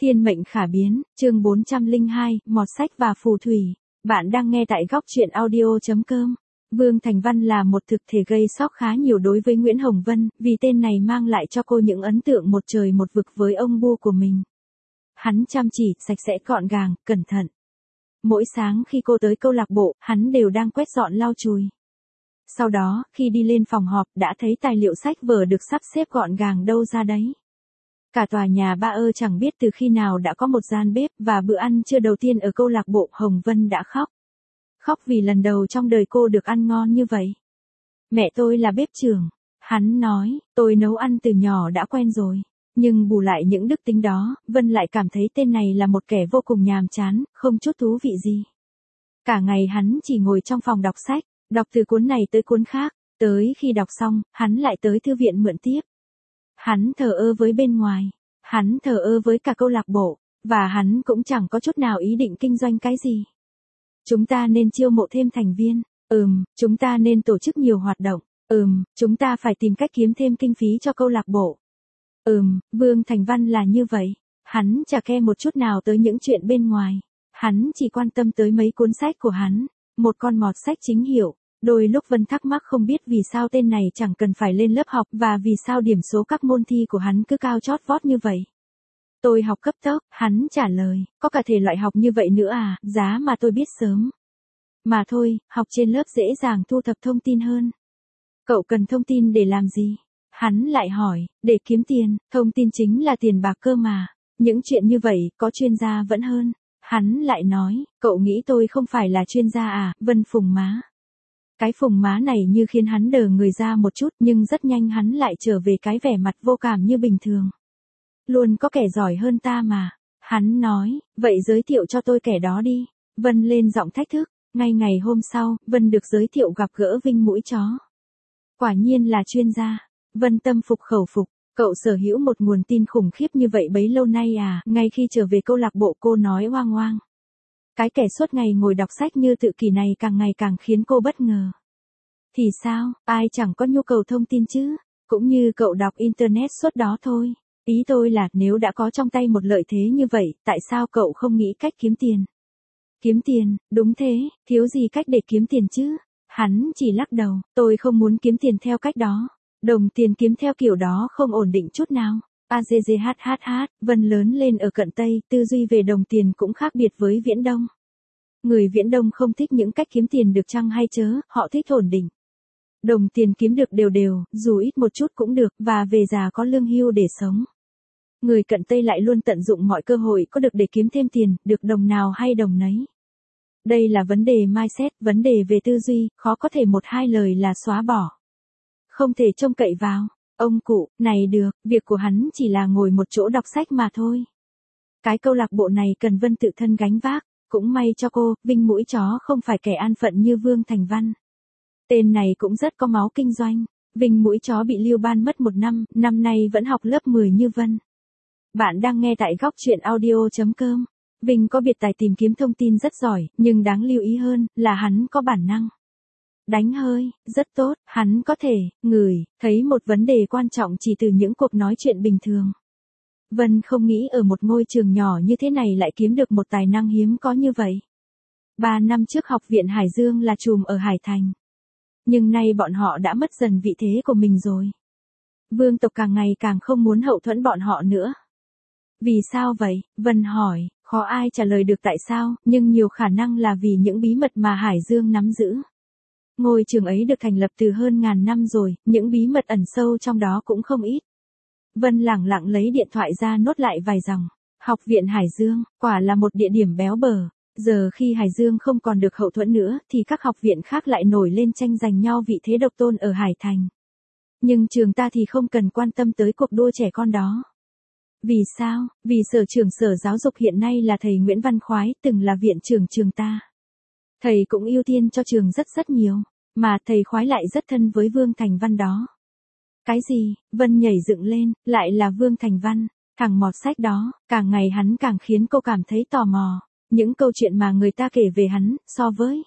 Thiên mệnh khả biến, chương 402, mọt sách và phù thủy. Bạn đang nghe tại góc truyện audio.com. Vương Thành Văn là một thực thể gây sốc khá nhiều đối với Nguyễn Hồng Vân, vì tên này mang lại cho cô những ấn tượng một trời một vực với ông bu của mình. Hắn chăm chỉ, sạch sẽ gọn gàng, cẩn thận. Mỗi sáng khi cô tới câu lạc bộ, hắn đều đang quét dọn lau chùi. Sau đó, khi đi lên phòng họp, đã thấy tài liệu sách vở được sắp xếp gọn gàng đâu ra đấy. Cả tòa nhà ba chẳng biết từ khi nào đã có một gian bếp, và bữa ăn trưa đầu tiên ở câu lạc bộ Hồng Vân đã khóc. Khóc vì lần đầu trong đời cô được ăn ngon như vậy. Mẹ tôi là bếp trưởng. Hắn nói, tôi nấu ăn từ nhỏ đã quen rồi. Nhưng bù lại những đức tính đó, Vân lại cảm thấy tên này là một kẻ vô cùng nhàm chán, không chút thú vị gì. Cả ngày hắn chỉ ngồi trong phòng đọc sách, đọc từ cuốn này tới cuốn khác. Tới khi đọc xong, hắn lại tới thư viện mượn tiếp. Hắn thờ ơ với bên ngoài. Hắn thờ ơ với cả câu lạc bộ. Và hắn cũng chẳng có chút nào ý định kinh doanh cái gì. Chúng ta nên chiêu mộ thêm thành viên. Chúng ta nên tổ chức nhiều hoạt động. Chúng ta phải tìm cách kiếm thêm kinh phí cho câu lạc bộ. Vương Thành Văn là như vậy. Hắn chả ke một chút nào tới những chuyện bên ngoài. Hắn chỉ quan tâm tới mấy cuốn sách của hắn. Một con mọt sách chính hiệu. Đôi lúc Vân thắc mắc không biết vì sao tên này chẳng cần phải lên lớp học và vì sao điểm số các môn thi của hắn cứ cao chót vót như vậy. Tôi học cấp tốc, hắn trả lời, có cả thể loại học như vậy nữa à, giá mà tôi biết sớm. Mà thôi, học trên lớp dễ dàng thu thập thông tin hơn. Cậu cần thông tin để làm gì? Hắn lại hỏi, để kiếm tiền, thông tin chính là tiền bạc cơ mà. Những chuyện như vậy, có chuyên gia vẫn hơn. Hắn lại nói, cậu nghĩ tôi không phải là chuyên gia à, Vân phùng má. Cái phùng má này như khiến hắn đờ người ra một chút, nhưng rất nhanh hắn lại trở về cái vẻ mặt vô cảm như bình thường. Luôn có kẻ giỏi hơn ta mà. Hắn nói, vậy giới thiệu cho tôi kẻ đó đi. Vân lên giọng thách thức. Ngay ngày hôm sau, Vân được giới thiệu gặp gỡ Vinh Mũi Chó. Quả nhiên là chuyên gia. Vân tâm phục khẩu phục. Cậu sở hữu một nguồn tin khủng khiếp như vậy bấy lâu nay à? Ngay khi trở về câu lạc bộ cô nói oang oang. Cái kẻ suốt ngày ngồi đọc sách như tự kỷ này càng ngày càng khiến cô bất ngờ. Thì sao, ai chẳng có nhu cầu thông tin chứ? Cũng như cậu đọc Internet suốt đó thôi. Ý tôi là nếu đã có trong tay một lợi thế như vậy, tại sao cậu không nghĩ cách kiếm tiền? Kiếm tiền, đúng thế, thiếu gì cách để kiếm tiền chứ? Hắn chỉ lắc đầu, tôi không muốn kiếm tiền theo cách đó. Đồng tiền kiếm theo kiểu đó không ổn định chút nào. AZZHHH, Vân lớn lên ở cận Tây, tư duy về đồng tiền cũng khác biệt với Viễn Đông. Người Viễn Đông không thích những cách kiếm tiền được chăng hay chớ, họ thích ổn định. Đồng tiền kiếm được đều đều, dù ít một chút cũng được, và về già có lương hưu để sống. Người cận Tây lại luôn tận dụng mọi cơ hội có được để kiếm thêm tiền, được đồng nào hay đồng nấy. Đây là vấn đề mindset, vấn đề về tư duy, khó có thể một hai lời là xóa bỏ. Không thể trông cậy vào. Ông cụ, này được, việc của hắn chỉ là ngồi một chỗ đọc sách mà thôi. Cái câu lạc bộ này cần Vân tự thân gánh vác. Cũng may cho cô, Vinh Mũi Chó không phải kẻ an phận như Vương Thành Văn. Tên này cũng rất có máu kinh doanh. Vinh Mũi Chó bị lưu ban mất 1 năm, năm nay vẫn học lớp 10 như Vân. Bạn đang nghe tại góc truyện audio.com. Vinh có biệt tài tìm kiếm thông tin rất giỏi, nhưng đáng lưu ý hơn là hắn có bản năng. Đánh hơi, rất tốt, hắn có thể, ngửi, thấy một vấn đề quan trọng chỉ từ những cuộc nói chuyện bình thường. Vân không nghĩ ở một ngôi trường nhỏ như thế này lại kiếm được một tài năng hiếm có như vậy. 3 năm trước học viện Hải Dương là trùm ở Hải Thành. Nhưng nay bọn họ đã mất dần vị thế của mình rồi. Vương tộc càng ngày càng không muốn hậu thuẫn bọn họ nữa. Vì sao vậy? Vân hỏi, khó ai trả lời được tại sao, nhưng nhiều khả năng là vì những bí mật mà Hải Dương nắm giữ. Ngôi trường ấy được thành lập từ hơn ngàn năm rồi, những bí mật ẩn sâu trong đó cũng không ít. Vân lẳng lặng lấy điện thoại ra nốt lại vài dòng. Học viện Hải Dương, quả là một địa điểm béo bở. Giờ khi Hải Dương không còn được hậu thuẫn nữa, thì các học viện khác lại nổi lên tranh giành nhau vị thế độc tôn ở Hải Thành. Nhưng trường ta thì không cần quan tâm tới cuộc đua trẻ con đó. Vì sao? Vì sở trưởng sở giáo dục hiện nay là thầy Nguyễn Văn Khoái, từng là viện trưởng trường ta. Thầy cũng ưu tiên cho trường rất nhiều, mà thầy Khoái lại rất thân với Vương Thành Văn đó. Cái gì? Vân nhảy dựng lên, lại là Vương Thành Văn, thằng mọt sách đó, càng ngày hắn càng khiến cô cảm thấy tò mò. Những câu chuyện mà người ta kể về hắn, so với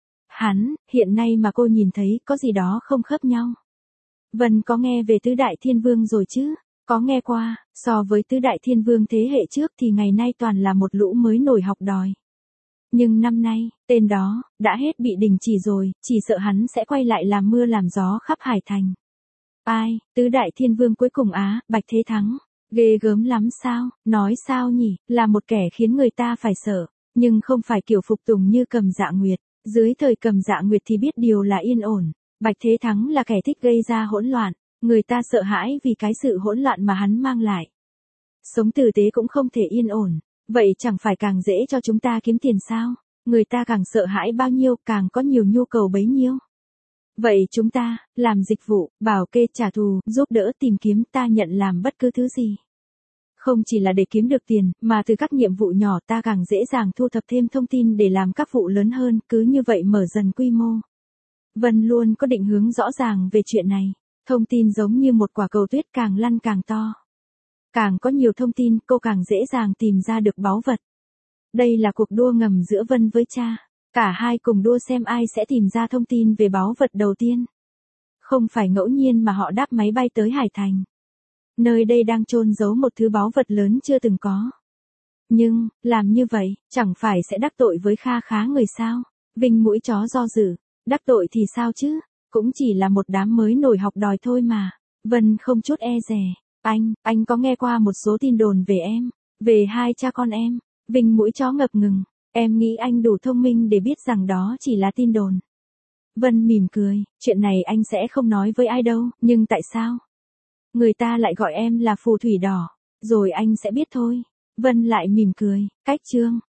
hắn, hiện nay mà cô nhìn thấy có gì đó không khớp nhau. Vân có nghe về Tứ Đại Thiên Vương rồi chứ? Có nghe qua, so với tứ đại thiên vương thế hệ trước thì ngày nay toàn là một lũ mới nổi học đòi. Nhưng năm nay, tên đó, đã hết bị đình chỉ rồi, chỉ sợ hắn sẽ quay lại làm mưa làm gió khắp Hải Thành. Ai, tứ đại thiên vương cuối cùng á, Bạch Thế Thắng. Ghê gớm lắm sao, nói sao nhỉ, là một kẻ khiến người ta phải sợ, nhưng không phải kiểu phục tùng như Cầm Dạ Nguyệt. Dưới thời Cầm Dạ Nguyệt thì biết điều là yên ổn. Bạch Thế Thắng là kẻ thích gây ra hỗn loạn, người ta sợ hãi vì cái sự hỗn loạn mà hắn mang lại. Sống tử tế cũng không thể yên ổn, vậy chẳng phải càng dễ cho chúng ta kiếm tiền sao? Người ta càng sợ hãi bao nhiêu càng có nhiều nhu cầu bấy nhiêu. Vậy chúng ta, làm dịch vụ, bảo kê trả thù, giúp đỡ tìm kiếm, ta nhận làm bất cứ thứ gì. Không chỉ là để kiếm được tiền, mà từ các nhiệm vụ nhỏ ta càng dễ dàng thu thập thêm thông tin để làm các vụ lớn hơn, cứ như vậy mở dần quy mô. Vân luôn có định hướng rõ ràng về chuyện này. Thông tin giống như một quả cầu tuyết càng lăn càng to. Càng có nhiều thông tin, cô càng dễ dàng tìm ra được báu vật. Đây là cuộc đua ngầm giữa Vân với cha. Cả hai cùng đua xem ai sẽ tìm ra thông tin về báu vật đầu tiên. Không phải ngẫu nhiên mà họ đáp máy bay tới Hải Thành. Nơi đây đang chôn giấu một thứ báu vật lớn chưa từng có. Nhưng, làm như vậy, chẳng phải sẽ đắc tội với kha khá người sao? Vinh mũi chó do dự. Đắc tội thì sao chứ? Cũng chỉ là một đám mới nổi học đòi thôi mà. Vân không chút e dè. Anh có nghe qua một số tin đồn về em. Về hai cha con em. Vinh mũi chó ngập ngừng. Em nghĩ anh đủ thông minh để biết rằng đó chỉ là tin đồn. Vân mỉm cười. Chuyện này anh sẽ không nói với ai đâu. Nhưng tại sao? Người ta lại gọi em là phù thủy đỏ. Rồi anh sẽ biết thôi. Vân lại mỉm cười. Cách chương.